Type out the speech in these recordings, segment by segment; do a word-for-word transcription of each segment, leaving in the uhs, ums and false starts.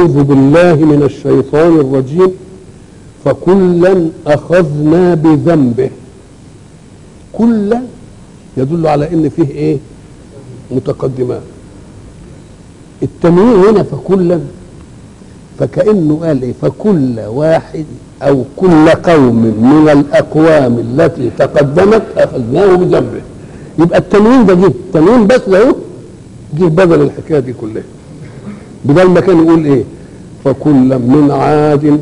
أعوذ بالله من الشيطان الرجيم. فكلا أخذنا بذنبه. كلا يدل على إن فيه إيه؟ متقدمات. التنوين هنا فكلا، فكأنه قال إيه؟ فكل واحد أو كل قوم من الأقوام التي تقدمت أخذناه بذنبه. يبقى التنوين ده جه، التنوين بس ده جه بدل الحكاية دي كلها، بدل ما كان يقول إيه؟ فكلا من عاد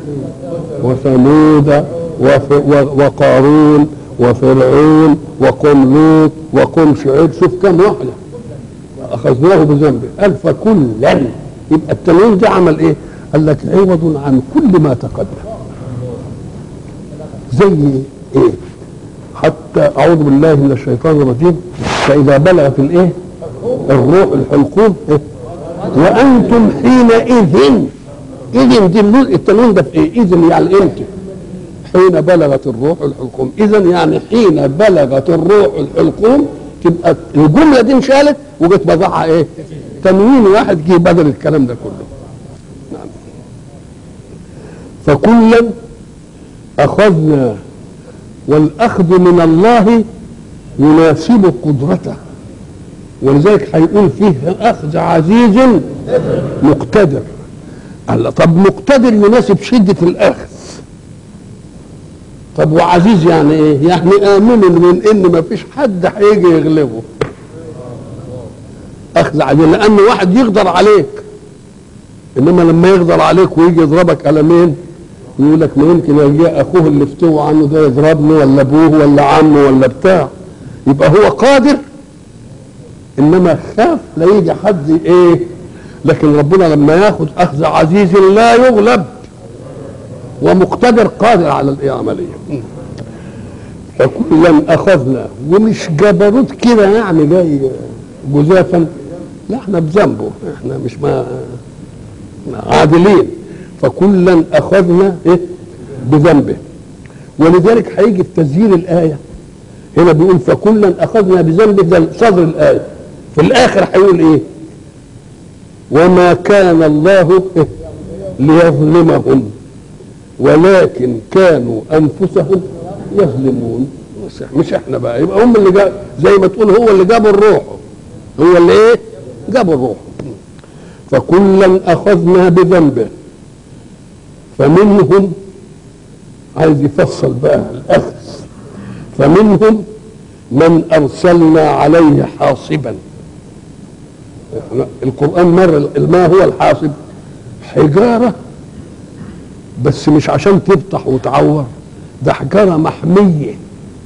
وثمود وقارون وفرعون وقوم لوط وقوم شعيب. شوف كم واحدة أخذناه بذنبه. قال فكلا، يبقى التنوين ده عمل إيه؟ قال لك عوض عن كل ما تقدم. زي إيه؟ حتى أعوذ بالله من الشيطان الرجيم. فإذا بلغت الإيه؟ الروح الحلقوم إيه؟ وأنتم حينئذ. إذن دي التنوين ده في إيه؟ إذن يعني إمتى؟ حين بلغت الروح الحلقوم. إذن يعني حين بلغت الروح الحلقوم تبقى الجملة دي انشالت وجت بضعها إيه؟ تنوين واحد جه بدل الكلام ده كله. نعم. فكلا أخذنا، والأخذ من الله يناسب قدرته، ولذلك هيقول فيه أخذ عزيز مقتدر. قال طب مقتدر يناسب شدة الأخذ، طب وعزيز يعني إيه؟ يعني آمن من إن ما فيش حد هيجي يغلبه. أخذ عزيز لأن واحد يقدر عليك، إنما لما يقدر عليك ويجي يضربك قلمين يقول لك ما يمكن يجي أخوه اللي افتوى عنه ده يضربني ولا أبوه ولا عمه ولا بتاع. يبقى هو قادر، انما خاف لا يجي حد ايه. لكن ربنا لما ياخد اخذ عزيز لا يغلب ومقتدر قادر على العمليه. فكلا اخذنا، ومش جبروت كده يعني جاي جزافا، لا احنا بذنبه، احنا مش ما عادلين. فكلا اخذنا ايه؟ بذنبه. ولذلك هيجي في تسجيل الايه هنا بيقول فكلا اخذنا بذنبه، ده صدر الايه. في الاخر هيقول ايه؟ وما كان الله ليظلمهم ولكن كانوا انفسهم يظلمون. مش احنا بقى، يبقى هم اللي جاب، زي ما تقول هو اللي جابوا الروح، هو اللي ايه؟ جابوا الروح. فكلا اخذنا بذنبه فمنهم، عايز يفصل بقى الاخذ، فمنهم من أرسلنا عليه حاصبا. القرآن مر ما هو الحاصب؟ حجارة، بس مش عشان تفتح وتعور، ده حجارة محمية.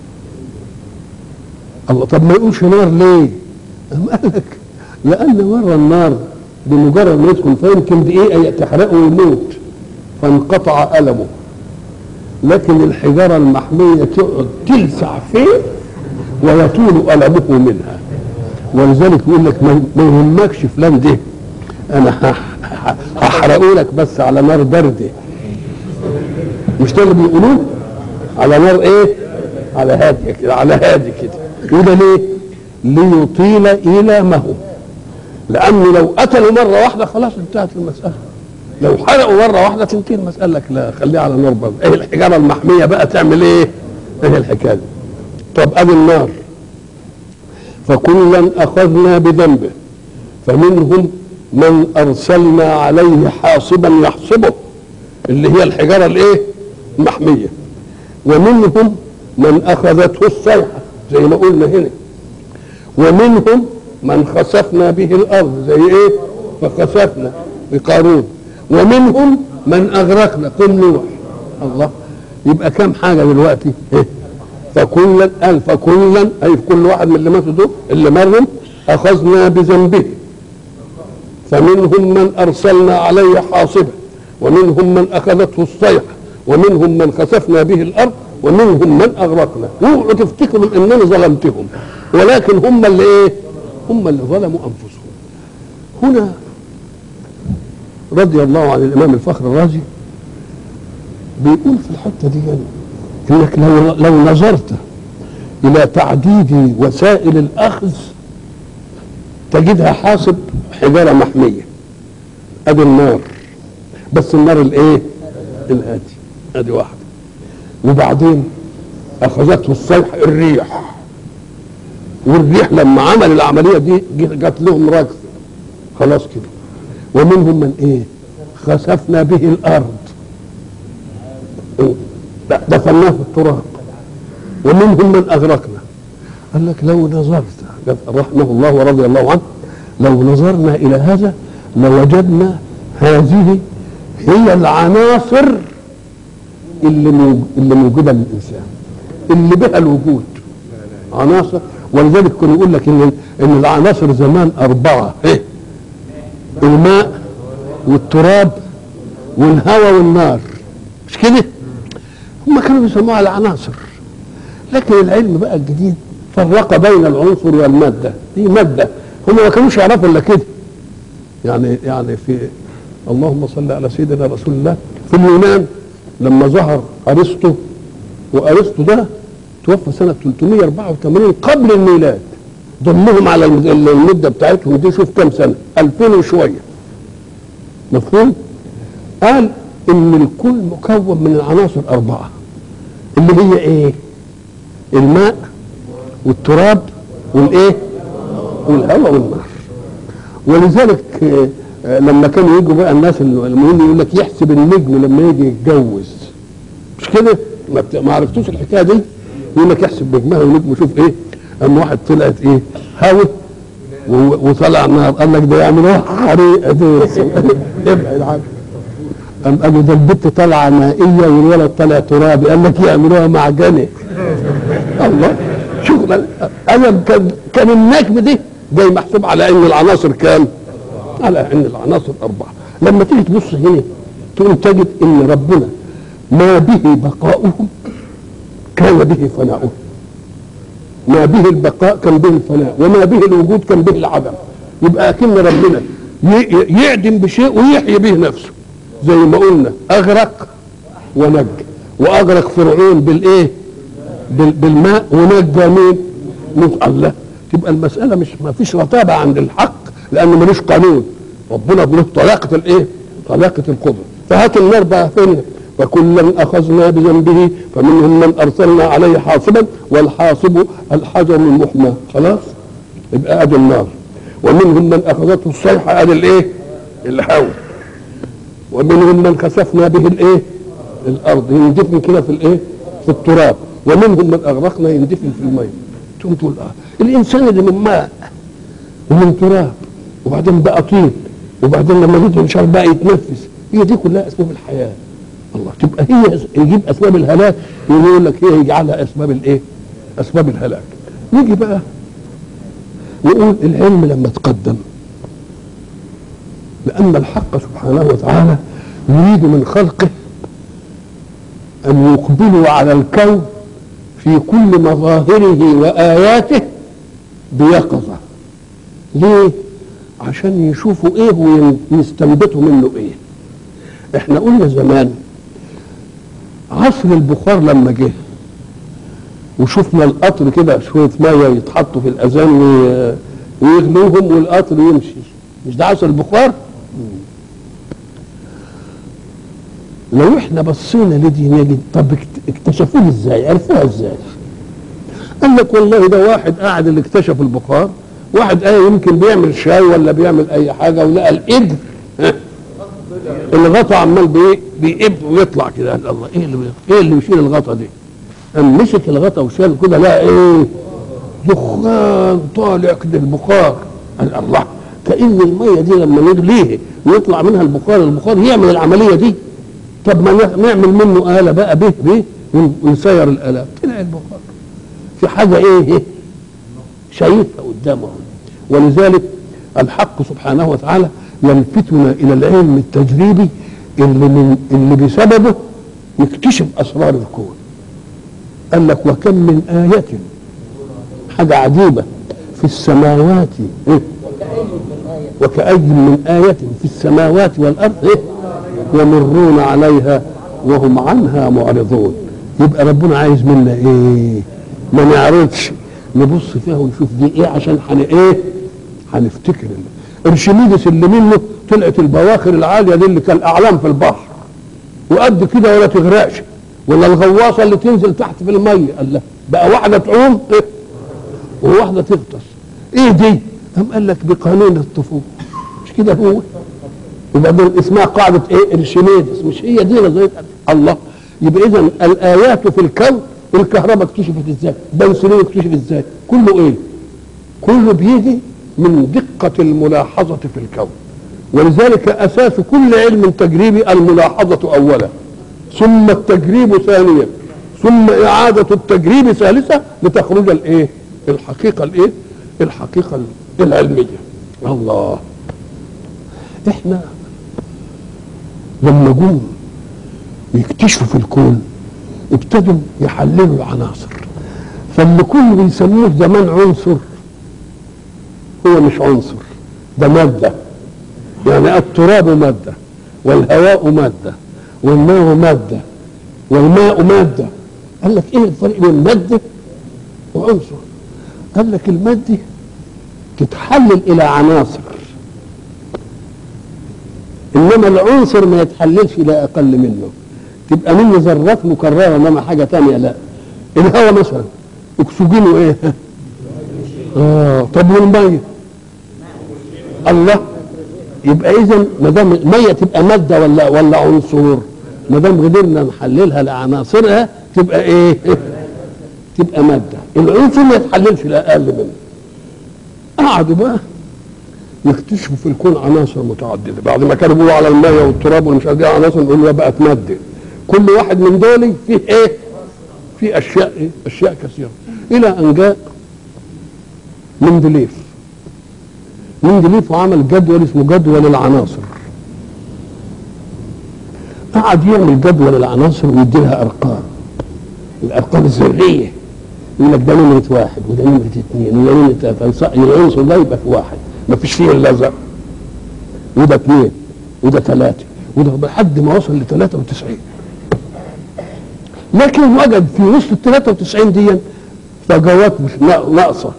الله، طب ما يقولش نار ليه؟ أم قال لك لأن مرة النار بمجرد ما يدخل فيمكن دقيقة تحرقه ويموت فانقطع ألمه، لكن الحجارة المحمية تقعد تلسع فيه ويطول ألمه منها. ولذلك يقول لك ما يهمكش فلان ده، أنا هحرقه لك بس على نار باردة. مش ده اللي بيقولوه؟ على نار إيه؟ على هادية كده، على هادي كده. وده ليه؟ ليطيل إيلامه، لأنه لو قتلوا مرة واحدة خلاص انتهت المسألة. لو حرقوا مرة واحدة تنتهي المسألة. لك لا، خليها على نار باردة. إيه الحجارة المحمية بقى تعمل إيه؟ إيه الحكاية دي؟ طب ادي النار. فكلا اخذنا بذنبه فمنهم من ارسلنا عليه حاصبا يحصبه، اللي هي الحجاره الايه؟ المحميه. ومنهم من اخذته الصيحه زي ما قلنا هنا. ومنهم من خسفنا به الارض زي ايه؟ فخسفنا بقارون. ومنهم من اغرقنا قوم نوح. الله، يبقى كم حاجه دلوقتي؟ إيه؟ فكلا قال فكلا اي في كل واحد من اللي ماتوا دول اللي مرهم اخذنا بذنبه فمنهم من ارسلنا عليه حاصبا ومنهم من اخذته الصيحه ومنهم من خسفنا به الارض ومنهم من اغرقنا. اوعوا تفتكروا انني ظلمتهم، ولكن هم اللي ايه؟ هم اللي ظلموا انفسهم. هنا رضي الله عن الامام الفخر الرازي بيقول في الحته دي يعني انك لو لو نظرت الى تعديد وسائل الاخذ تجدها حاصب حجاره محميه، ادي النار بس النار الايه الهادي. ادي واحده. وبعدين اخذته الصيحه الريح، والريح لما عمل العمليه دي جات لهم رجل خلاص كده. ومنهم من ايه خسفنا به الارض دفناه في التراب. ومنهم من اغرقنا. قال لك لو نظرت رحمه الله ورضي الله عنه، لو نظرنا الى هذا لوجدنا هذه هي العناصر اللي اللي موجوده للانسان، اللي بها الوجود عناصر. ولذلك كنا يقول لك ان ان العناصر زمان اربعه، ايه؟ الماء والتراب والهواء والنار، مش كده؟ هم كانوا بيسموها العناصر. لكن العلم بقى الجديد فرق بين العنصر والماده. دي ماده، هم ما كانوش يعرفوا الا كده. يعني يعني في اللهم صل على سيدنا رسول الله، في اليونان لما ظهر ارسطو، وارسطو ده توفى سنه ثلاثمائة وأربعة وثمانين قبل الميلاد، ضمهم على المده بتاعتهم دي شوف كم سنه، ألفين وشويه. مفهوم؟ قال ان الكون مكون من العناصر اربعه، اللي هي ايه؟ الماء والتراب والايه؟ والهواء والنار. ولذلك لما كانوا يجوا بقى الناس المهم يقول لك يحسب النجم لما يجي يتجوز، مش كده؟ ما عرفتوش الحكايه دي؟ يقول لك يحسب نجمها ونجمه. شوف ايه؟ اما واحد طلعت ايه؟ هواء وطلع نار، قال لك ده يعملوها حريقه دي ابعد عنه. قام قالوا ده البت طالعه مائيه والولد طالع ترابي، قال لك يعملوها معجنه. الله، شوف انا كان كان النجم دي جاي محسوب على ان العناصر كام؟ على ان العناصر اربعه. لما تيجي تبص هنا تقوم تجد ان ربنا ما به بقاؤهم كان به فناؤهم. ما به البقاء كان به الفناء، وما به الوجود كان به العدم. يبقى اكن ربنا يعدم بشيء ويحيي به نفسه. زي ما قلنا اغرق ونجى، واغرق فرعون بالايه؟ بالماء، ونجى مين؟ من الله. تبقى المساله مش ما فيش رتابه عند الحق، لانه ملوش قانون. ربنا له طلاقه الايه؟ طلاقه القدره. فهات النار بقى فين؟ فكلا اخذنا بذنبه فمنهم من ارسلنا عليه حاصبا والحاصب الحجر المحمى. خلاص؟ يبقى ادي النار. ومنهم من اخذته الصيحه، ادي الايه؟ الهواء. ومنهم من خسفنا به الايه؟ الارض، يندفن كده في الايه؟ في التراب. ومنهم من اغرقنا يندفن في الماء. تقوم تقول اه الانسان اللي من ماء ومن تراب وبعدين بقى طين وبعدين لما يجي مش عارف بقى يتنفس، هي دي كلها اسباب الحياه. الله، تبقى هي يجيب اسباب الهلاك يقول لك هي يجعلها اسباب الايه؟ اسباب الهلاك. نيجي بقى نقول العلم لما تقدم، لان الحق سبحانه وتعالى يريد من خلقه ان يقبلوا على الكون في كل مظاهره واياته بيقظه. ليه؟ عشان يشوفوا ايه ويستنبطوا منه ايه. احنا قلنا زمان عصر البخار لما جه وشفنا القطر كده شويه ميه يتحطوا في الاذان ويغلوهم والقطر يمشي، مش ده عصر البخار؟ لو احنا بصينا لدي نجد طب اكتشفوه ازاي؟ عرفوها ازاي؟ قال لك والله ده واحد قاعد اللي اكتشف البخار، واحد قال يمكن بيعمل شاي ولا بيعمل اي حاجه ولقى الابر الغطا عمال بايه؟ بيقب ويطلع كده. قال الله ايه اللي ايه اللي بيشيل الغطا دي؟ قام مسك الغطا وشال كده لقى ايه؟ دخان طالع كده البخار. قال الله، كأن الميه دي لما نغليها ويطلع منها البخار، البخار يعمل العمليه دي. طب ما نعمل منه آلة بقى به به ونسير الآلة. طلع البخار في حاجة ايه؟ شايفها قدامه. ولذلك الحق سبحانه وتعالى يلفتنا إلى العلم التجريبي اللي من اللي بسببه يكتشف أسرار الكون. قال لك وكم من آية، حاجة عجيبة في السماوات إيه؟ وكأي من آية في السماوات والأرض إيه؟ يمرون عليها وهم عنها معرضون. يبقى ربنا عايز منا ايه؟ ما نعرضش، نبص فيها ونشوف دي ايه عشان حن ايه؟ هنفتكر. ارشميدس اللي منه طلعت البواخر العاليه دي اللي كان اعلام في البحر وقد كده ولا تغرقش، ولا الغواصه اللي تنزل تحت في الميه، قال لا بقى واحده تعوم إيه؟ وواحده تغطس. ايه دي؟ قام قال لك بقانون الطفوله، مش كده هو؟ وبعدين اسمها قاعده ايه؟ ارشميدس، مش هي دي نظريه الله؟ يبقى اذا الايات في الكون، الكهرباء اكتشفت ازاي؟ بنسلين اكتشف ازاي؟ كله ايه؟ كله بيجي من دقه الملاحظه في الكون. ولذلك اساس كل علم تجريبي الملاحظه اولا، ثم التجريب ثانيا، ثم اعاده التجريب ثالثه لتخرج الايه؟ الحقيقه الايه؟ الحقيقه العلميه. الله، احنا لما جم يكتشفوا في الكون ابتدوا يحللوا العناصر، فاللي كانوا بيسموه زمان عنصر هو مش عنصر، ده ماده. يعني التراب ماده، والهواء ماده، والماء ماده، والماء ماده. قال لك ايه الفرق بين ماده وعنصر؟ قال لك الماده تتحلل الى عناصر، انما العنصر ما يتحللش الى اقل منه، تبقى منه ذرات مكرره انما حاجه ثانيه لا. الهواء مثلا اكسجينه ايه؟ اه طب والميه؟ الله، يبقى اذا ما دام الميه تبقى ماده ولا ولا عنصر؟ ما دام قدرنا نحللها لعناصرها تبقى ايه؟ تبقى ماده. العنصر ما يتحللش لا اقل منه. قعدوا بقى يكتشفوا في الكون عناصر متعدده، بعد ما كانوا بيقولوا على الميه والتراب والمش عارف ايه عناصر، نقول بقت ماده. كل واحد من دول فيه ايه؟ فيه اشياء ايه؟ اشياء كثيره، الى ان جاء مندليف. مندليف وعمل جدول اسمه جدول العناصر. قعد يعمل جدول العناصر ويدي لها ارقام، الارقام الذريه، يقول لك ده نمره واحد وده نمره اثنين وده نمره ثلاثه، العنصر ده يبقى في واحد ما فيش فيه الا ذره، وده اثنين وده ثلاثه وده لحد ما وصل ل ثلاثة وتسعين. لكن وجد في وسط ال ثلاثة وتسعين دي فجوات مش ناقصه،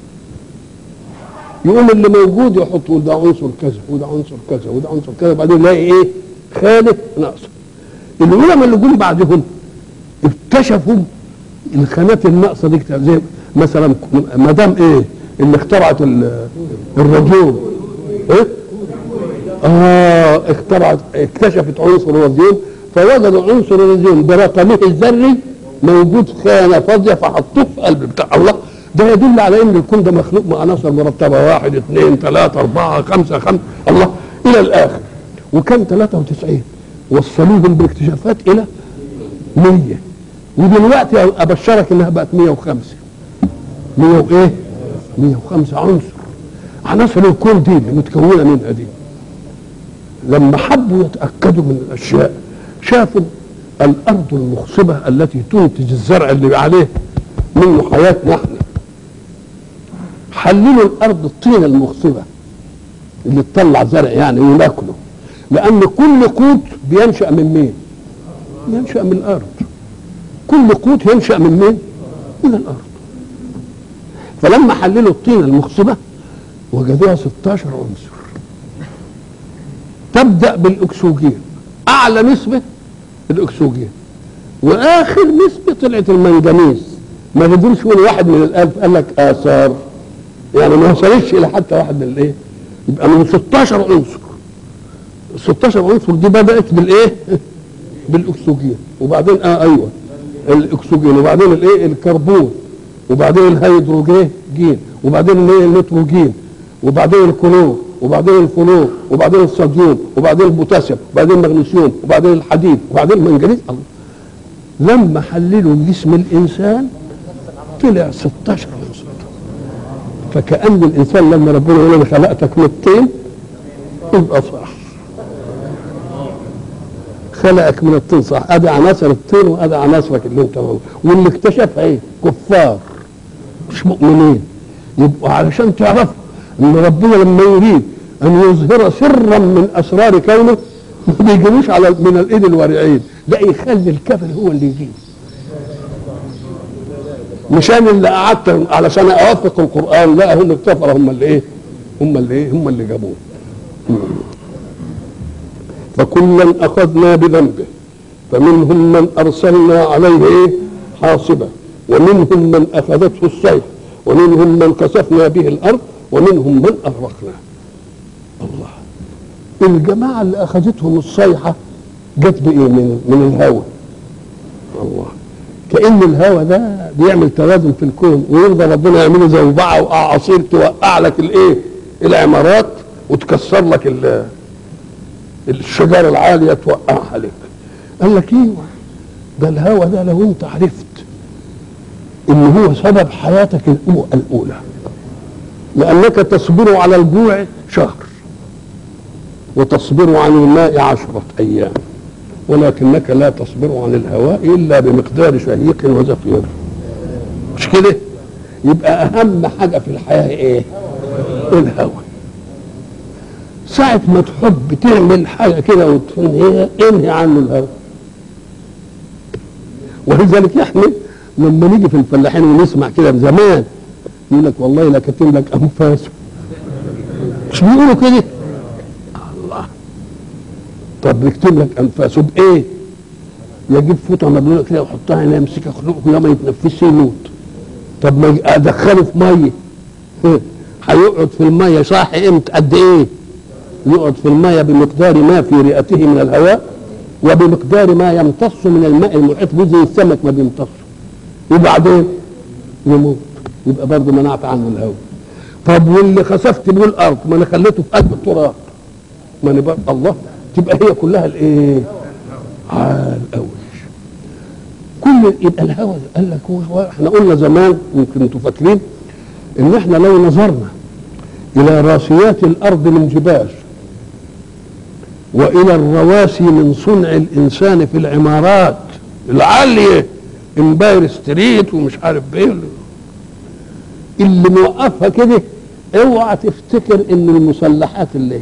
يقوم اللي موجود يحطوا ده عنصر كذا وده عنصر كذا وده عنصر كذا، وبعدين يلاقي ايه؟ خالف ناقصه. العلماء اللي جم بعدهم اكتشفوا الخانات الناقصه دي، زي مثلا مدام ايه اللي اخترعت الراديوم ايه؟ اه اخترعت اكتشفت عنصر الراديوم، فوجدوا عنصر الراديوم برقمه الذري موجود خانه فاضيه فحطوه في قلب بتاع الله. ده يدل على ان الكون ده مخلوق من عناصر مرتبه، واحد اثنين ثلاثه اربعه خمسه خمسه الله الى الاخر. وكان ثلاثة وتسعين وصلوهم بالاكتشافات الى مية، ودلوقتي ابشرك انها بقت مية وخمسة. مية وايه؟ مية وخمسة عنصر. عناصر الكون دي اللي متكونه منها دي لما حبوا يتاكدوا من الاشياء شافوا الارض المخصبه التي تنتج الزرع اللي عليه منه حياتنا احنا. حللوا الارض الطينه المخصبه اللي تطلع زرع يعني وناكله، لان كل قوت بينشا من مين؟ ينشا من الارض. كل قوت ينشا من مين؟ من الارض. فلما حللوا الطينه المخصبه وجدوها ستاشر عنصر. تبدا بالاكسجين، اعلى نسبه الاكسجين، واخر نسبه طلعت المنجنيز. ما قدروش يقولوا واحد من الالف، قال لك اثار، يعني ما وصلش الى حتى واحد من الايه؟ يبقى من ستاشر عنصر. ستاشر عنصر دي بدات بالايه؟ بالاكسجين، وبعدين اه ايوه الاكسجين، وبعدين الايه؟ الكربون، وبعدين الهيدروجين، وبعدين الايه؟ النيتروجين، وبعدين الكلور، وبعدين الفلور، وبعدين الصوديوم، وبعدين البوتاسيوم، وبعدين المغنيسيوم، وبعدين الحديد، وبعدين المنجنيز. الله، لما حللوا جسم الانسان طلع ستاشر عنصر. فكأن الانسان لما ربنا يقول انا خلقتك من الطين يبقى صح، خلقك من الطين صح. ادي عناصر الطين وادي عناصرك اللي انت موجود. واللي اكتشفها ايه؟ كفار مش مؤمنين. يبقوا علشان تعرفوا ان ربنا لما يريد ان يظهر سرا من اسرار كونه ما بيجيبوش على من الايد الورعين، لا يخلي الكافر هو اللي يجيب. مش انا اللي قعدت علشان اوافق القران، لا هم الكفره هم اللي ايه؟ هم اللي ايه؟ هم اللي جابوه. فكلا أخذنا بذنبه فمنهم من أرسلنا عليه إيه؟ حاصبا ومنهم من أخذته الصيحة ومنهم من كسفنا به الأرض ومنهم من أغرقنا. الله، الجماعة اللي أخذتهم الصيحة جت بإيه؟ من, من الهوى. الله، كأن الهوى ده بيعمل توازن في الكون، ويرضى ربنا يعمله زوبعة وأعاصير توقع لك الإيه؟ العمارات وتكسر لك الشجر العالية توقعها لك. قال لك ايوه، ده الهوى ده لو انت عرفت ان هو سبب حياتك الاولى، لانك تصبر على الجوع شهر وتصبر عن الماء عشرة ايام، ولكنك لا تصبر عن الهواء الا بمقدار شهيق وزفير. مش كده؟ يبقى اهم حاجة في الحياة ايه؟ الهوى. ساعة ما تحب تعمل حاجة كده وتنهيها انهي عنه الهوى. ولذلك احنا لما نيجي في الفلاحين ونسمع كده زمان يقول لك والله لا كاتب لك انفاسه. مش بيقولوا كده؟ الله، طب بيكتب لك انفاسه بايه؟ يجيب فوطه مبلوله كده ويحطها هنا يمسكها خلقه لما يتنفسش يموت. طب ما ادخله في ميه هيقعد في الميه صح امتى؟ قد ايه؟ يقعد في الميه بمقدار ما في رئته من الهواء وبمقدار ما يمتص من الماء المحيط به زي السمك ما بيمتص، وبعدين يموت. يبقى برضه منعت عنه الهواء. طب واللي خسفت به الارض ما انا خليته في قلب التراب، ما انا بقى الله، تبقى هي كلها الايه؟ عال قوي. كل يبقى الهواء. قال لك هو احنا قلنا زمان يمكن انتوا فاكرين ان احنا لو نظرنا الى راسيات الارض من جبال والى الرواسي من صنع الانسان في العمارات العاليه امباير ستريت ومش عارف ايه اللي موقفها كده، اوعى تفتكر ان المسلحات اللي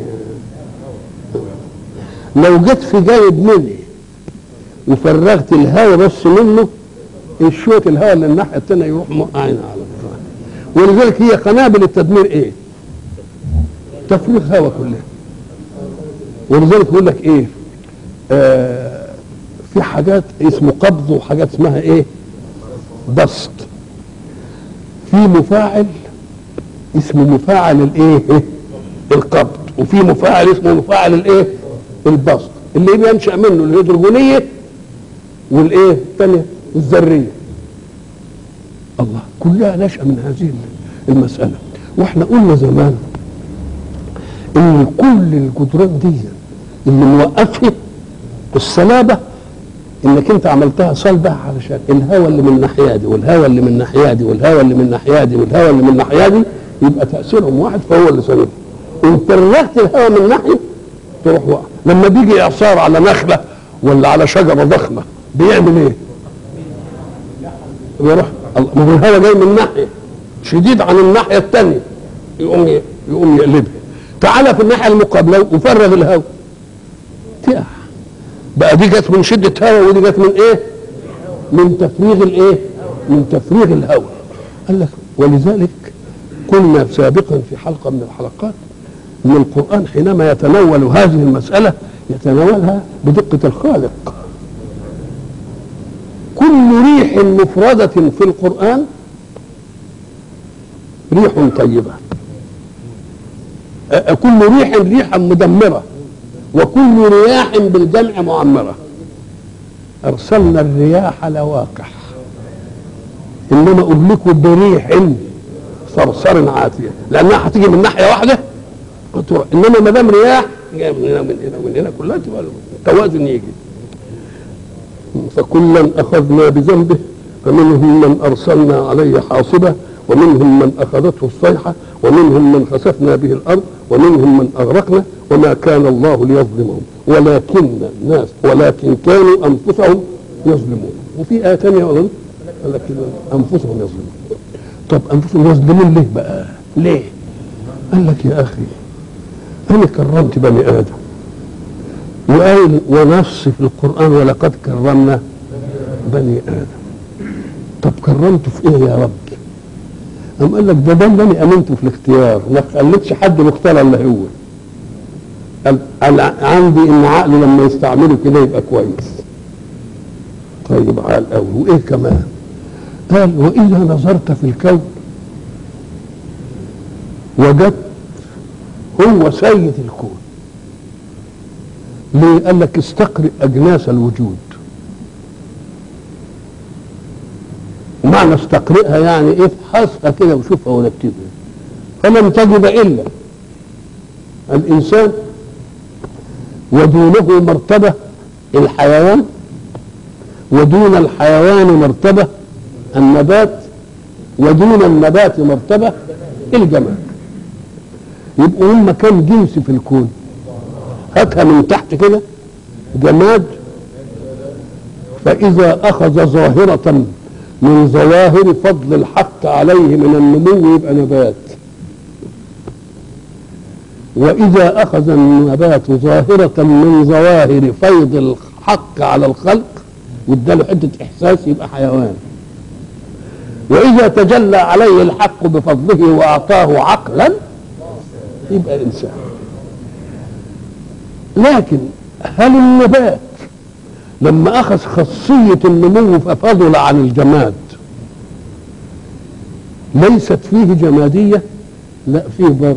لو جت في جانب مني وفرغت الهواء بس منه الشويه الهواء اللي الناحيه الثانيه يروح موقعين على الارض. ولذلك هي قنابل التدمير ايه؟ تفريغ هواء كلها. ولذلك يقول لك ايه؟ آه في حاجات اسمه قبض وحاجات اسمها ايه؟ بسط. في مفاعل اسمه مفاعل الايه؟ القبض، وفي مفاعل اسمه مفاعل الايه؟ البسط، اللي بينشأ منه الهيدروجينيه والايه؟ الثانيه الذريه. الله، كلها نشأة من هذه المسألة. واحنا قلنا زمان ان كل الجدران دي اللي موقفها الصلابه انك انت عملتها صلبه علشان الهواء اللي من الناحيه دي والهواء اللي من الناحيه دي والهواء اللي من الناحيه دي والهواء اللي من الناحيه دي يبقى تاثيرهم واحد، فهو اللي سبب. ان فرغت الهواء من ناحيه تروح واقع. لما بيجي اعصار على نخله ولا على شجره ضخمه بيعمل ايه؟ بيروح ما هو الهواء جاي من ناحيه شديد عن الناحيه الثانيه يقوم يقوم يقلبها. تعالى في الناحيه المقابله وفرغ الهواء تقع. بقى دي جت من شده هواء ودي جت من ايه؟ من تفريغ الايه؟ من تفريغ الهواء. قال لك ولذلك قلنا سابقا في حلقه من الحلقات ان القران حينما يتناول هذه المساله يتناولها بدقه الخالق. كل ريح مفردة في القرآن ريح طيبة، كل ريح ريحا مدمرة، وكل رياح بالجمع معمرة. أرسلنا الرياح لواقح إنما أهلكوا بريح صرصر عاتية، لأنها هتيجي من ناحية واحدة إنما ما دام رياح جاية من هنا من هنا من هنا كلها تبقى التوازن يجي. فكلا أخذنا بذنبه فمنهم من أرسلنا عليه حاصبة ومنهم من أخذته الصيحة ومنهم من خسفنا به الأرض ومنهم من أغرقنا وما كان الله ليظلمهم ولكن الناس ولكن كانوا أنفسهم يظلمون. وفي آية ثانية أظن ولكن أنفسهم يظلمون. طب أنفسهم يظلمون ليه بقى؟ ليه؟ قال لك يا أخي أنا كرمت بني آدم وقال ونص في القرآن ولقد كرمنا بني آدم. طب كرمته في ايه يا رب؟ قام قال لك ده ده اللي امنته في الاختيار، ما خليتش حد مختار الا هو. عندي ان عقله لما يستعمله كده يبقى كويس. طيب عال قوي. وايه كمان؟ قال واذا نظرت في الكون وجدت هو سيد الكون. ليه؟ قال لك استقرئ اجناس الوجود. معنى استقرئها يعني ايه؟ افحصها كده وشوفها ورتبها. فلم تجد الا الانسان ودونه مرتبه الحيوان، ودون الحيوان مرتبه النبات، ودون النبات مرتبه الجماد. يبقوا هم كم جنس في الكون؟ هاتها من تحت كده جماد، فإذا أخذ ظاهرة من ظواهر فضل الحق عليه من النمو يبقى نبات، وإذا أخذ النبات ظاهرة من ظواهر فيض الحق على الخلق واداله حتة إحساس يبقى حيوان، وإذا تجلى عليه الحق بفضله وأعطاه عقلا يبقى إنسان. لكن هل النبات لما أخذ خاصية النمو ففضل عن الجماد ليست فيه جمادية؟ لا فيه برضه،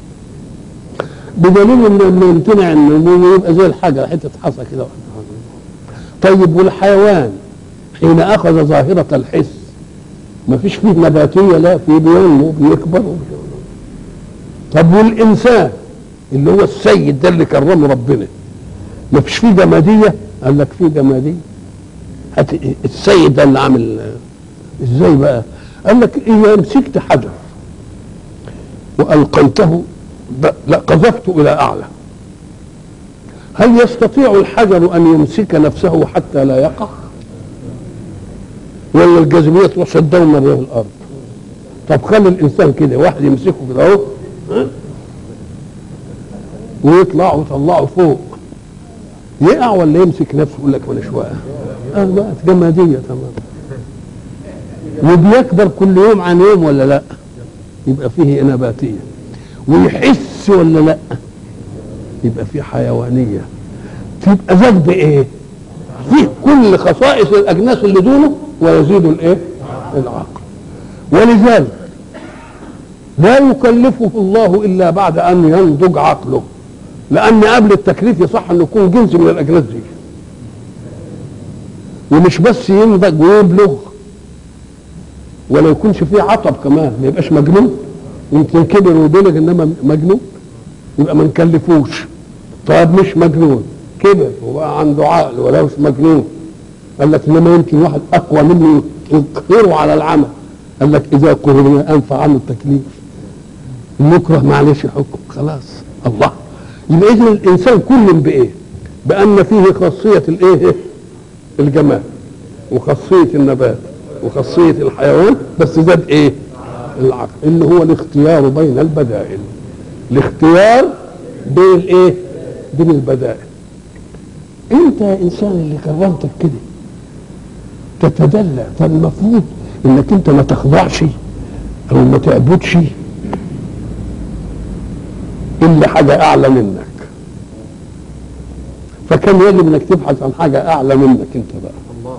بدليل ان لما يمتنع النمو يبقى زي الحجر حته حصى كده. طيب والحيوان حين اخذ ظاهره الحس ما فيش فيه نباتيه؟ لا فيه، بينمو بيكبر. طب والانسان اللي هو السيد ده اللي كرمه ربنا ما فيش فيه جماديه؟ قال لك فيه جماديه. السيد ده اللي عامل ازاي بقى؟ قال لك اذا مسكت حجر والقيته لا قذفت الى اعلى، هل يستطيع الحجر ان يمسك نفسه حتى لا يقع؟ ولا الجاذبيه تروح شده ومريه الارض؟ طب خلي الانسان كده واحد يمسكه كده اهو ويطلع ويطلعه فوق، يقع ولا يمسك نفسه؟ يقول لك ما اناش واقع. اه بقت جماديه تمام. وبيكبر كل يوم عن يوم ولا لا؟ يبقى فيه نباتيه. ويحس ولا لا؟ يبقى فيه حيوانيه. تبقى ذات بايه؟ فيه كل خصائص الاجناس اللي دونه ويزيد الايه؟ العقل. ولذلك لا يكلفه الله الا بعد ان ينضج عقله، لان قبل التكليف يصح انه يكون جنس من الاجناس دي، ومش بس ينضج ويبلغ ولا يكونش فيه عطب كمان، ما يبقاش مجنون. يمكن كبر وبلغ انما مجنون يبقى ما نكلفوش. طيب مش مجنون، كبر وبقى عنده عقل ولا مش مجنون، قال لك انما يمكن واحد اقوى منه يقهره على العمل، قال لك اذا قهرنا انفع عنه التكليف، نكره معلش حكم خلاص. الله. يبقى اذا الانسان كل بايه؟ بان فيه خاصيه الايه؟ الجمال، وخاصيه النبات، وخاصيه الحيوان، بس زاد ايه؟ العقل، اللي هو الاختيار بين البدائل. الاختيار بين الايه؟ بين البدائل. انت يا انسان اللي كرمتك كده تتدلع، فالمفروض انك انت ما تخضعش او ما تعبدش الا حاجه اعلى منك، فكان يجب انك تبحث عن حاجه اعلى منك انت بقى. الله.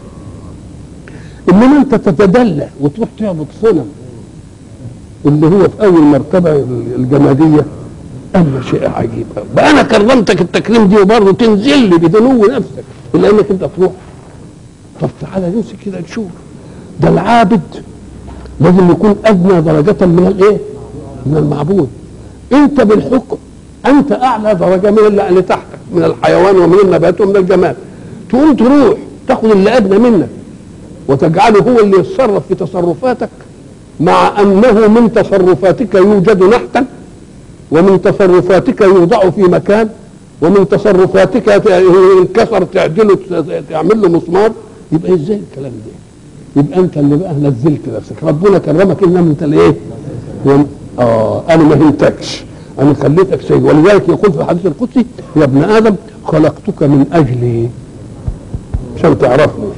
انما انت تتدلع وتروح تعبد صنم اللي هو في اول مرتبه الجماديه، اما شيء عجيب بقى. انا كرمتك التكريم دي وبرضه تنزل لي بدنو نفسك الا انك انت تروح. طب تعالى نمسك كده نشوف، ده العابد لازم يكون ادنى درجه من الايه؟ من المعبود. انت بالحكم انت اعلى درجه من اللي تحتك، من الحيوان ومن النبات ومن الجماد. تقوم تروح تاخذ اللي ادنى منك وتجعله هو اللي يتصرف في تصرفاتك، مع انه من تصرفاتك يوجد نحتا، ومن تصرفاتك يوضع في مكان، ومن تصرفاتك انكسر تعدله تعمل له مسمار. يبقى ازاي الكلام ده؟ يبقى انت اللي بقى نزلت نفسك، ربنا كرمك انما انت الايه؟ اه انا ما هنتكش، انا خليتك سيد. ولذلك يقول في الحديث القدسي يا ابن ادم خلقتك من اجلي عشان تعرفني،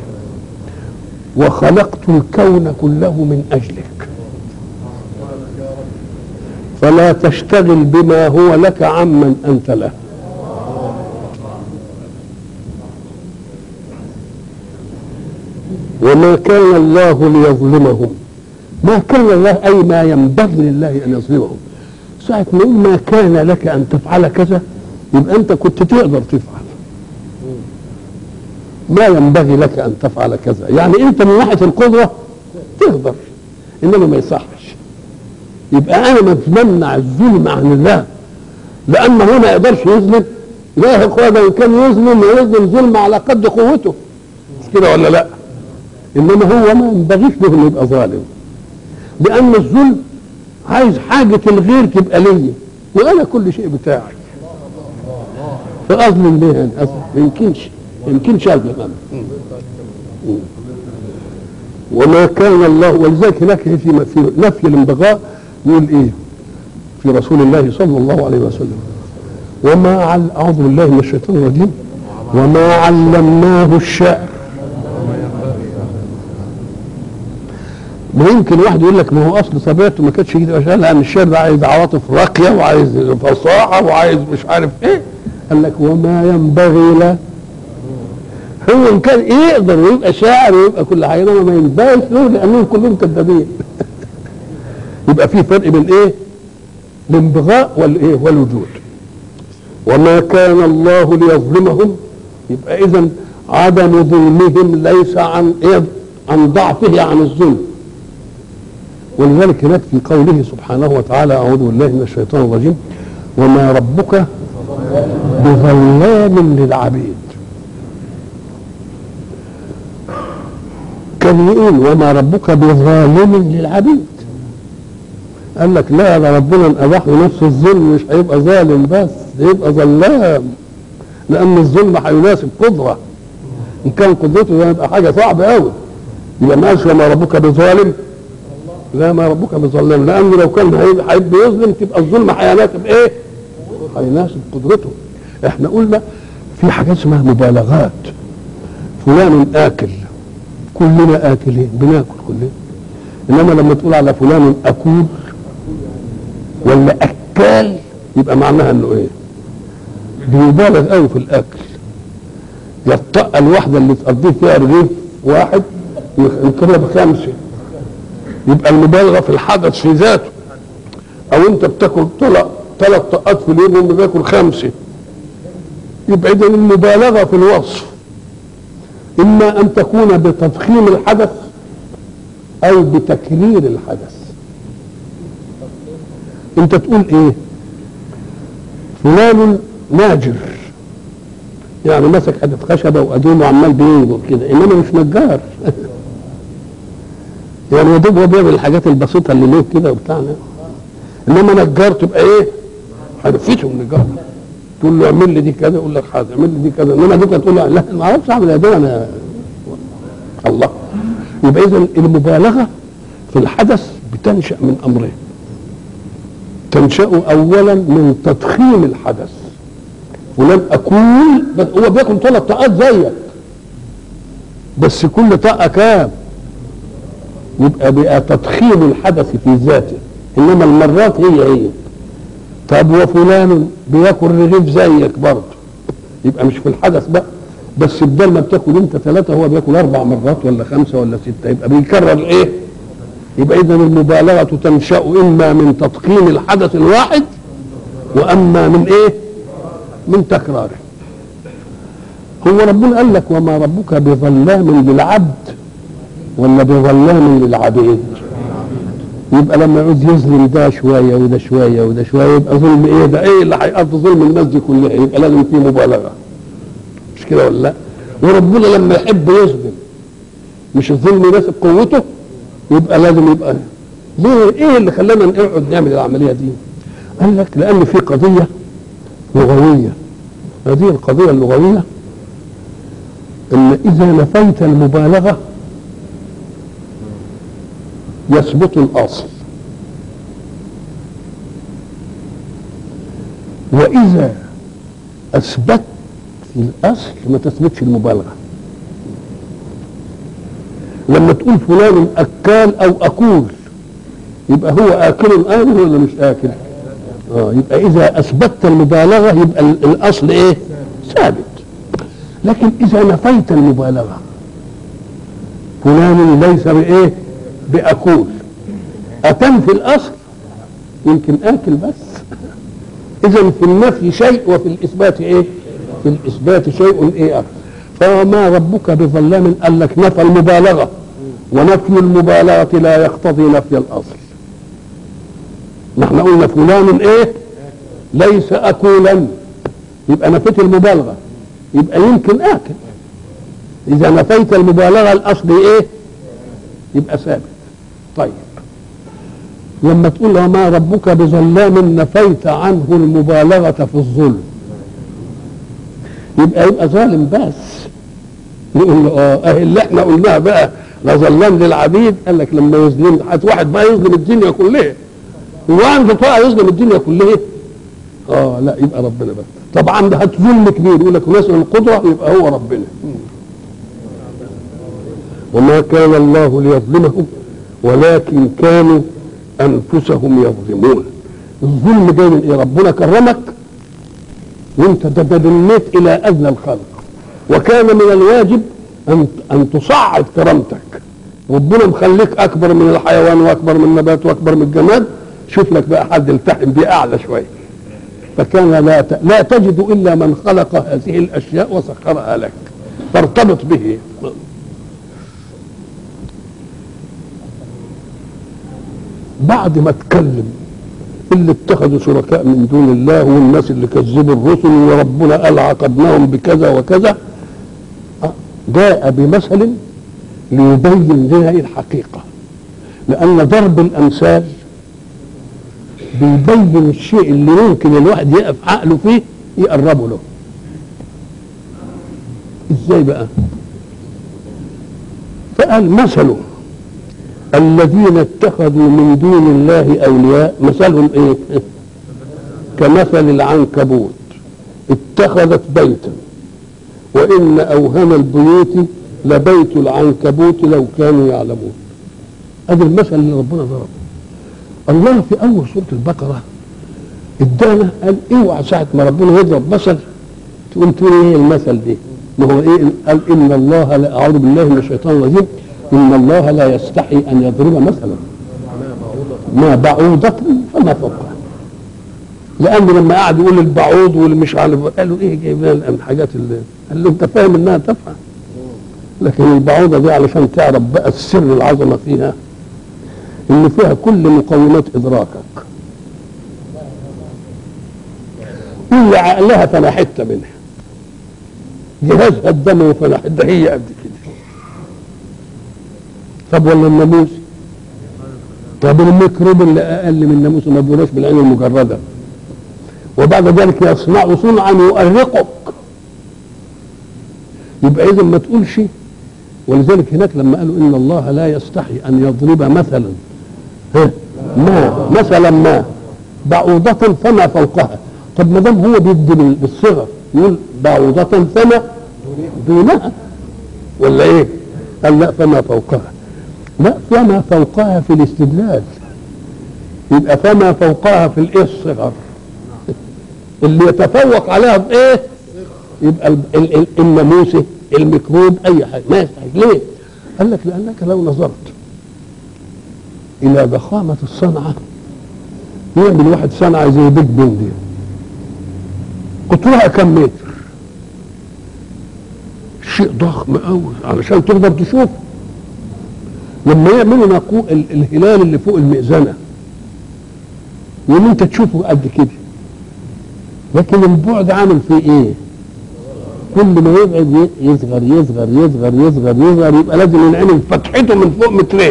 وخلقت الكون كله من اجلك. فلا تشتغل بما هو لك عمن أنت له. وما كان الله ليظلمهم، ما كان الله أي ما ينبغي لله أن يظلمهم. ساعة ما ما كان لك أن تفعل كذا يبقى أنت كنت تقدر تفعل، ما ينبغي لك أن تفعل كذا، يعني أنت من ناحية القدرة تقدر، إنما ما يصحش. يبقى أنا ما بمنع الظلم عن الله، لأنه هو ما يقدرش يظلم. لا يا إخوان، إن كان يظلم ويظلم ظلم على قد قوته، مش كده ولا لا؟ إنما هو ما ينبغيش له إنه يبقى ظالم، لأن الظلم عايز حاجة الغير تبقى ليا وأنا كل شيء بتاعي، فأظلم ليه أنا؟ أظلم ما يمكنش، ما يمكنش أظلم أنا. وما كان الله، ولذلك هناك في في نفي الانبغاء يقول إيه في رسول الله صلى الله عليه وسلم: وما عل أعوذ بالله من الشيطان الرجيم وما علمناه الشعر. ويمكن واحد يقول لك ما هو اصل طبيعته ما كانتش كده، لان الشعر ده عايز عواطف راقيه وعايز فصاحه وعايز مش عارف ايه. قال لك وما ينبغي له، هو ان كان يقدر ويبقى شاعر ويبقى كل حاجه، انما ما ينبغيش له لانهم كلهم كذابين. يبقى في فرق بين ايه؟ الانبغاء والايه؟ والوجود. وما كان الله ليظلمهم، يبقى اذا عدم ظلمهم ليس عن ايه؟ عن ضعفه عن الظلم. ولذلك هناك في قوله سبحانه وتعالى: أعوذ بالله من الشيطان الرجيم: وما ربك بظلام للعبيد. كان يقول وما ربك بظالم للعبيد، قال لك لا، ده ربنا ان اباح له نفس الظلم مش هيبقى ظالم بس، هيبقى ظلام، لان الظلم هيناسب قدره. ان كان قدرته يبقى حاجه صعبه قوي، يبقى ما قالش وما ربك بظالم، لا، ما ربك بظلام، لانه لو كان هيبقى يظلم تبقى الظلم هيناسب ايه؟ هيناسب قدرته. احنا قلنا في حاجات اسمها مبالغات. فلان اكل، كلنا اكلين بناكل كلنا، انما لما تقول على فلان اكول ولا اكال يبقى معناها انه ايه؟ بيبالغ قوي في الاكل. يا الطاقه الواحده اللي تقضيه فيها رغيف واحد يمكنها بخمسه، يبقى المبالغه في الحدث في ذاته. او انت بتاكل ثلاث طاقات في اليوم وهم بياكل خمسه، يبقى اذا المبالغه في الوصف اما ان تكون بتضخيم الحدث او بتكرير الحدث. انت تقول ايه؟ فلان ناجر، يعني مسك حته خشبه وقدوم وعمال بينجر كده، انما مش نجار. يعني يا دوب هو بيعمل الحاجات البسيطه اللي له كده وبتاعنا، انما نجار تبقى ايه؟ حرفته النجار، تقول له اعمل لي دي كذا يقول لك حاضر، اعمل لي دي كذا، انما دوك تقول له لا ما اعرفش اعمل ايه انا الله. يبقى اذا المبالغه في الحدث بتنشا من امرين: تنشا اولا من تضخيم الحدث. فلان اكول بس هو بياكل ثلاث طاقات زيك، بس كل طاقه كام؟ يبقى بقى تضخيم الحدث في ذاته، انما المرات هي هي. طب وفلان بياكل رغيف زيك برضه، يبقى مش في الحدث بقى، بس بدل ما بتاكل انت ثلاثه هو بياكل اربع مرات ولا خمسه ولا سته، يبقى بيكرر ايه؟ يبقى اذا المبالغه تنشا اما من تضخيم الحدث الواحد واما من ايه؟ من تكراره. هو ربنا قال لك وما ربك بظلام للعبد ولا بظلام للعبيد؟ يبقى لما يعوز يظلم ده شويه وده شويه وده شويه يبقى ظلم ايه؟ ده ايه اللي هيقضي ظلم الناس دي كلها؟ يبقى لازم في مبالغه، مش كده ولا لا؟ وربنا لما يحب يظلم مش الظلم يناسب قوته، يبقى لازم يبقى ليه؟ ايه اللي خلانا نقعد نعمل العمليه دي؟ قال لك لان في قضيه لغويه. هذه القضيه اللغويه ان اذا نفيت المبالغه يثبت الاصل، واذا اثبت في الاصل ما تثبتش المبالغه. لما تقول فلان اكال او اكول يبقى هو اكل امن ولا مش اكل؟ اه يبقى اذا اثبتت المبالغه يبقى الاصل ايه؟ ثابت. لكن اذا نفيت المبالغه، فلان ليس بايه؟ باكول، اتنفي الاصل؟ يمكن اكل بس. اذا في النفي شيء وفي الاثبات ايه؟ في الاثبات شيء ايه اخر. فما ربك بظلام، قال لك نفى المبالغه، ونفي المبالغه لا يقتضي نفي الاصل. نحن قلنا فلان ايه؟ ليس اكولا، يبقى نفيت المبالغه، يبقى يمكن اكل. اذا نفيت المبالغه الاصل ايه؟ يبقى ثابت. طيب لما تقول وما ربك بظلام نفيت عنه المبالغه في الظلم، يبقى يبقى ظالم بس. نقول له اه اهي اللي احنا قلناها بقى لا ظلام للعبيد. قال لك لما يظلم واحد بقى يظلم الدنيا كلها، هو عنده طاقه يظلم الدنيا كلها؟ اه لا، يبقى ربنا بس. طبعا ده هتظلم كبير، يقول لك نسأل القدره، يبقى هو ربنا. وما كان الله ليظلمهم ولكن كانوا انفسهم يظلمون. الظلم جاي من ايه؟ ربنا كرمك وانت تدنيت الى ادنى الخلق، وكان من الواجب ان ان تصعد كرامتك. ربنا مخليك اكبر من الحيوان واكبر من النبات واكبر من الجماد، شوف لك بقى حد التحم بيه اعلى شويه. فكان لا ت... لا تجد الا من خلق هذه الاشياء وسخرها لك، فارتبط به. بعد ما اتكلم اللي اتخذوا شركاء من دون الله والناس اللي كذبوا الرسل وربنا قال عاقبناهم بكذا وكذا، جاء بمثل ليبين لنا الحقيقه. لان ضرب الامثال بيبين الشيء اللي ممكن الواحد يقف عقله فيه يقربه له. ازاي بقى؟ فقال مثل الذين اتخذوا من دون الله اولياء مثلهم ايه؟ كمثل العنكبوت اتخذت بيتا وان اوهن البيوت لبيت العنكبوت لو كانوا يعلمون. ادي المثل اللي ربنا ضربه. الله في اول سوره البقره ادانا قال اوعى ساعه ما ربنا يضرب مثل تقوم تقول ايه المثل ده؟ ما هو ايه؟ قال ان الله لا، اعوذ بالله من الشيطان الرجيم، ان الله لا يستحي ان يضرب مثلا ما بعوضة فما فوقها. لان لما قعد يقول البعوض والمش عارف قالوا ايه جايب لنا الحاجات اللي قال له انت فاهم انها تفهم، لكن البعوضة دي علشان تعرف بقى السر العظمه فيها ان فيها كل مقومات ادراكك. كل عقلها فانا حته منها، جهازها الدموي فانا حته هي قد كده. طب ولا الناموس؟ طب الميكروب اللي اقل من الناموس ما بيقولوش بالعين المجرده، وبعد ذلك يصنع صنعا يؤرقك. يبقى اذا ما تقولش. ولذلك هناك لما قالوا ان الله لا يستحي ان يضرب مثلا ما مثلا ما بعوضة فما فوقها. طب ما دام هو بيدي بالصغر يقول بعوضة فما دونها ولا ايه؟ قال لا فما فوقها. لا، فما فوقها في الاستدلال، يبقى فما فوقها في الايه؟ الصغر. اللي يتفوق عليها بايه؟ يبقى الناموسه الميكروب اي حاجه ما يستحيل. ليه؟ قال لك لانك لو نظرت الى ضخامه الصنعه، يعمل واحد صنعه زي بيج بن دي قطرها كم متر؟ شيء ضخم قوي علشان تقدر تشوف. لما يعملوا نقو الهلال اللي فوق المئذنه يقول انت تشوفه قد كده، لكن البعد عامل فيه ايه؟ كل ما يبعد يصغر يصغر يصغر يصغر يصغر، يبقى لازم ينعمل فتحته من فوق مترين،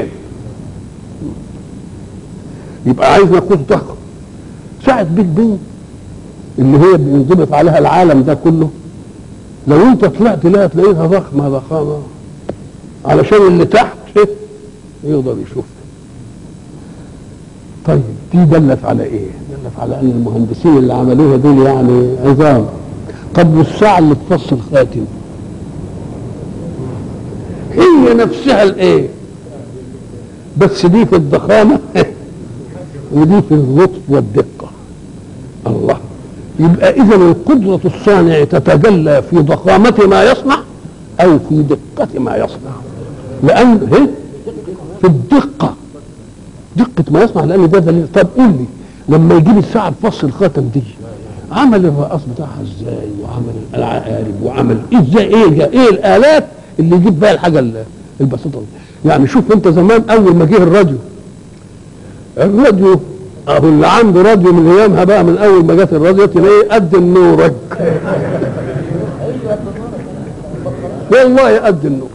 يبقى عايز نقوص ضخم. ساعة بيج بن اللي هي بينضبط عليها العالم ده كله، لو انت طلعت لها تلاقيها ضخمه ضخامه علشان اللي تحت يقدر يشوفها. طيب دي دلت على ايه؟ دلت على ان المهندسين اللي عملوها دول يعني عظام. طب والساعه اللي تفصل خاتم هي نفسها الايه؟ بس دي في الضخامه ودي في اللطف والدقه. الله. يبقى اذا القدرة الصانع تتجلى في ضخامة ما يصنع او في دقة ما يصنع، لان هي في الدقة، دقة ما يصنع، لان ده دليل. طب قول لي لما يجيب الساعة بفص الخاتم دي عمل الرقاص بتاعها ازاي، وعمل العقارب، وعمل ازاي، ايه ايه الالات اللي يجيب بها الحاجة البسيطة دي. يعني شوف انت زمان اول ما جه الراديو، الراديو اهو اللي عنده راديو من ايامها بقى، من اول ما جت الراديو تلاقيه قد النورك والله قد النورك.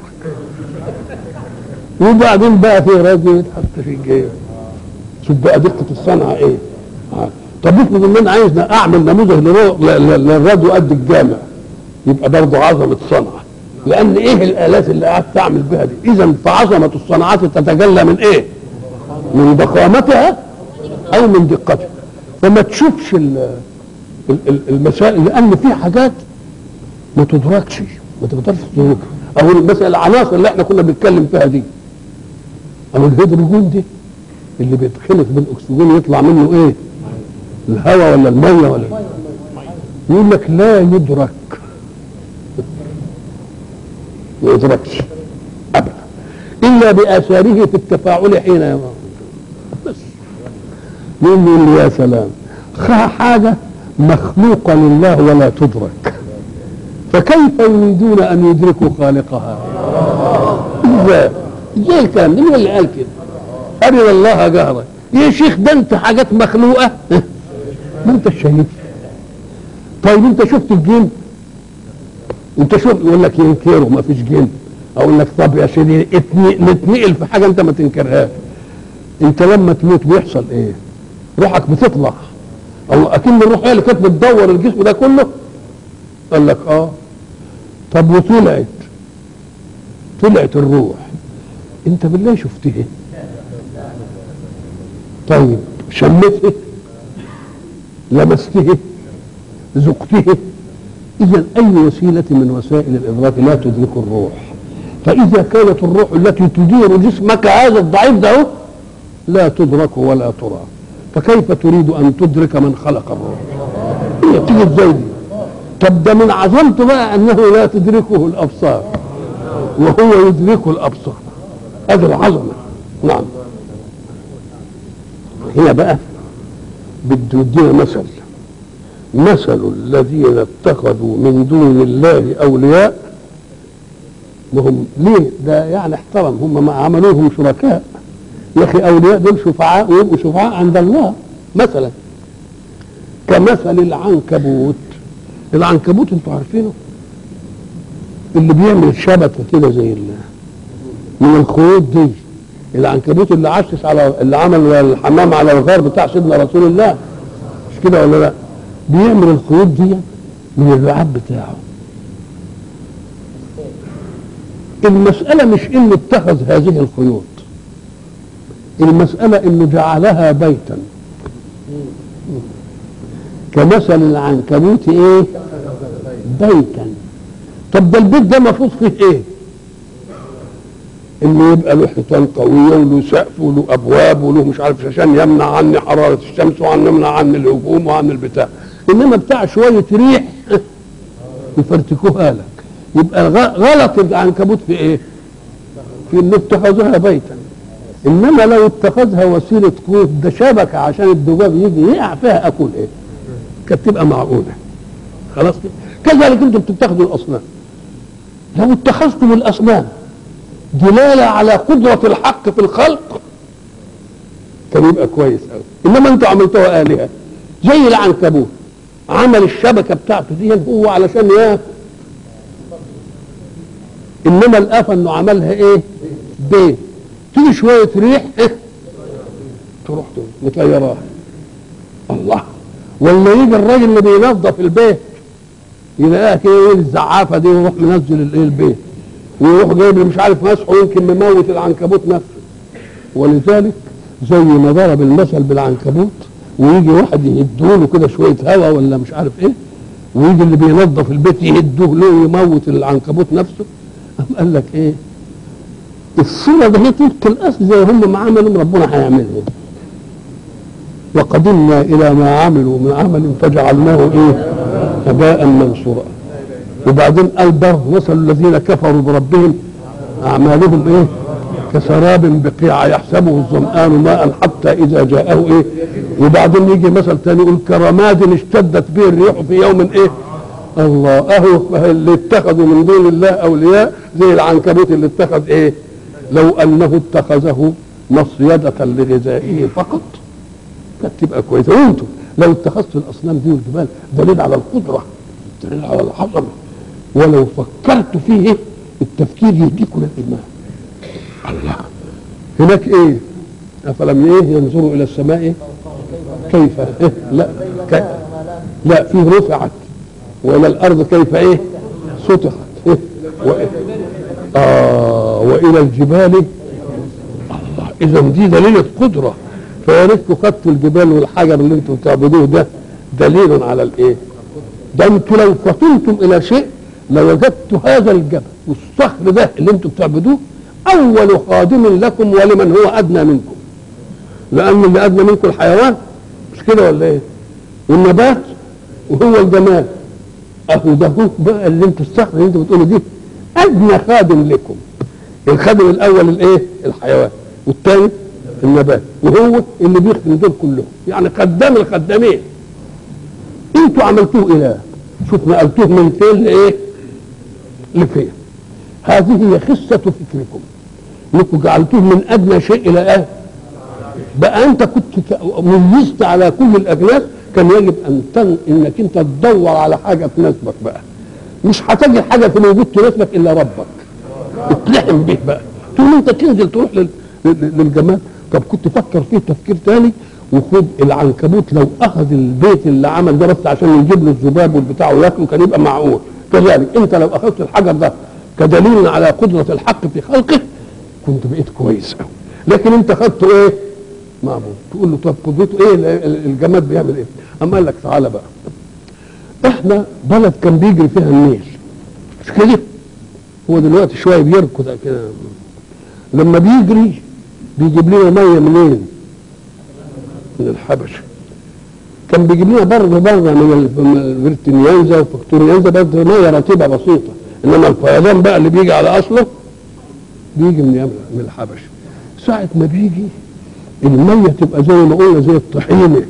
وبعدين بقى في راديو يتحط في الجيب. شوف بقى دقة الصنعة ايه. طب افرض ان انا عايز اعمل نموذج للراديو قد الجامع، يبقى برضه عظمة صنعة، لان ايه الالات اللي قعدت اعمل بها دي. اذا فعظمة الصناعات تتجلى من ايه؟ من ضخامتها او من دقتها. فما تشوفش المسائل، لان في حاجات ما تدركش، ما تقدرش تدركها. او مثلا العناصر اللي احنا كنا بنتكلم فيها دي، او الهيدروجين دي اللي بيتخلط بالاكسجين يطلع منه ايه؟ الهواء ولا الميه ولا يقول لك لا يدرك، ما يدركش ابدا الا باثاره في التفاعل حين يمر. بس يقول له يا سلام، حاجه مخلوقه لله ولا تدرك، فكيف يريدون ان يدركوا خالقها؟ ازاي؟ ازاي الكلام ده؟ مين اللي قال كده؟ أرنا الله جهرا. يا شيخ ده انت حاجات مخلوقه ما انت شايف. طيب انت شفت الجن؟ انت شوف، يقول لك ينكروا ما فيش جن. اقول لك طب يا سيدي نتنقل في حاجه انت ما تنكرهاش. انت لما تموت بيحصل ايه؟ روحك بتطلع، او اكن الروح هي اللي كانت بتدور الجسم ده كله. قال لك اه. طب وطلعت، طلعت الروح، انت بالله شفتها؟ طيب شمته؟ لمسته؟ ذقته؟ اذا اي وسيله من وسائل الادراك لا تدرك الروح. فاذا كانت الروح التي تدير جسمك هذا الضعيف ده لا تدرك ولا ترى، فكيف تريد ان تدرك من خلق الروح؟ هي تيجي ازاي دي؟ طب ده من عظمته بقى انه لا تدركه الابصار وهو يدركه الابصار. هذه العظمه. نعم. هنا بقى بده يدينا مثل، مثل الذين اتخذوا من دون الله اولياء. وهم ليه ده يعني احترم، هم ما عملوهم شركاء يا اخي. اولياء دول شفعاء ويبقوا شفعاء عند الله. مثلا كمثل العنكبوت. العنكبوت انتوا عارفينه اللي بيعمل شبكه كده زي من الخيوط دي. العنكبوت اللي عشش على اللي عمل الحمام على الغار بتاع سيدنا رسول الله، مش كده ولا لا؟ بيعمل الخيوط دي من اللعاب بتاعه. المسألة مش انه اتخذ هذه الخيوط، المسألة انه جعلها بيتا. كمثل العنكبوت ايه؟ بيتا. طب ده البيت ده مفروض فيه ايه؟ انه يبقى له حيطان قويه وله سقف وله ابواب وله مش عارف عشان يمنع عني حراره الشمس وعن يمنع عني الهجوم وعن البتاع. انما بتاع شويه ريح يفرتكوها لك. يبقى غلط العنكبوت في ايه؟ في انه اتخذها بيتا. انما لو اتخذها وسيله قوت، ده شبكه عشان الذباب يجي يقع فيها اكل ايه؟ كانت تبقى معقوله. خلاص كده. كذلك انتم بتتخذوا الاصنام. لو اتخذتم الاصنام دلاله على قدره الحق في الخلق كان يبقى كويس قوي. انما انتوا عملتوها الهه زي العنكبوت، عمل الشبكه بتاعته دي هو علشان ياكل. انما الافه انه عملها ايه؟ بيت. تيجي شويه ريح إيه؟ تروح مطيراها. الله. ولا يجي الراجل اللي بينظف البيت يلاقيها كده ايه الزعافه دي ويروح منزل الايه البيت ويروح جايب مش عارف مسحه يمكن مموت العنكبوت نفسه. ولذلك زي ما ضرب المثل بالعنكبوت، ويجي واحد يهدوله كده شويه هواء ولا مش عارف ايه، ويجي اللي بينظف البيت يهدوه له ويموت العنكبوت نفسه. قال لك ايه؟ الصوره ده هي طبق الاصل زي هم ما عملوا ربنا هيعملها. وقدمنا الى ما عملوا من عمل فجعلناه ايه هباء منصورا. وبعدين قال برضه مثل الذين كفروا بربهم اعمالهم ايه كسراب بقيع يحسبه الظمآن ماء حتى اذا جاءه ايه. وبعدين يجي مثل ثاني يقول كرماد اشتدت به الريح في يوم ايه. الله اهو اللي اتخذوا من دون الله اولياء زي العنكبوت اللي اتخذ ايه. لو انه اتخذه مصيدة لغذائه فقط كانت تبقى كويسه. وانتم لو اتخذتوا الاصنام دي والجبال دليل على القدره دليل على العظمه، ولو فكرت فيه التفكير يهديكم للايمان. الله هناك ايه افلم ايه ينظروا الى السماء كيف إيه؟ لا كيف لا فيه رفعت والى الارض كيف ايه سطحت إيه؟ وإيه؟ اه والى الجبال الله. اذا دي دليل القدره. فيا ريتكم خدتوا الجبال والحجر اللي انتم بتعبدوه ده دليل على الايه. ده انتم لو فطنتم الى شيء لوجدت هذا الجبل والصخر ده اللي انتم بتعبدوه اول خادم لكم ولمن هو ادنى منكم. لان اللي ادنى منكم الحيوان مش كده ولا ايه؟ والنبات وهو الجمال. اهو ده هو بقى اللي انتم الصخر اللي انتم بتقولوا دي ادنى خادم لكم. الخادم الاول الايه؟ الحيوان، والثاني النبات، وهو اللي بيخدم دول كلهم. يعني خدام الخدامين. انتوا عملتوه اله. شوف نقلتوه من فين لايه؟ لفين. هذه هي خسة فكركم. انكم جعلتوه من ادنى شيء الى ايه؟ بقى انت كنت ميزت على كل الاجناس. كان يجب ان تن... انك انت تدور على حاجه تناسبك بقى. مش هتجد حاجه في موجود تناسبك الا ربك. اتلحم به بقى. تقول انت تنزل تروح لل... للجمال. طب كنت فكر فيه تفكير تاني وخد العنكبوت لو اخذ البيت اللي عمل ده بس عشان يجيب له الذباب والبتاع وياكله كان يبقى معقول. كذلك انت لو اخذت الحجر ده كدليل على قدره الحق في خلقه كنت بقيت كويس قوي. لكن انت خدته ايه؟ معبود. تقول له طب قدرته ايه الجماد بيعمل ايه؟ اما قال لك تعالى بقى احنا بلد كان بيجري فيها النيل مش كده؟ هو دلوقتي شويه بيركض كده. لما بيجري بيجيب لنا ميه منين؟ من الحبشه. كان بيجيب لنا برضه برضه من الفيرتينيانزا وفكتوريانزا برضه ميه رطيبه بسيطه. انما الفيضان بقى اللي بيجي على اصله بيجي من من الحبشه. ساعه ما بيجي الميه تبقى زي ما قلنا زي الطحينه.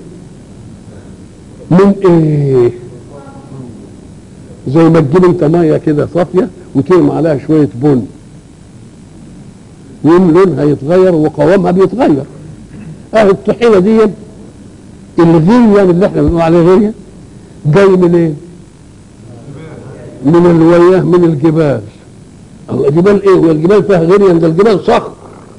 من ايه؟ زي ما تجيب انت ميه كده صافيه وترمي عليها شويه بن يوم لونها يتغير وقوامها بيتغير. اه الطحينه دي الغليان اللي احنا بنقول عليه غليان جاي من ايه؟ من الوياه من الجبال. الجبال ايه؟ والجبال فيها غليان. ده الجبال صخر.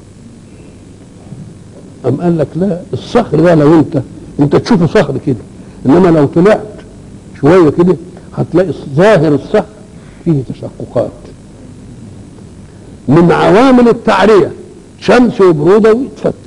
أم قال لك لا الصخر ده لو انت انت تشوفه صخر كده انما لو طلعت شويه كده هتلاقي ظاهر الصخر فيه تشققات من عوامل التعريه شمس وبروده ويتفتت.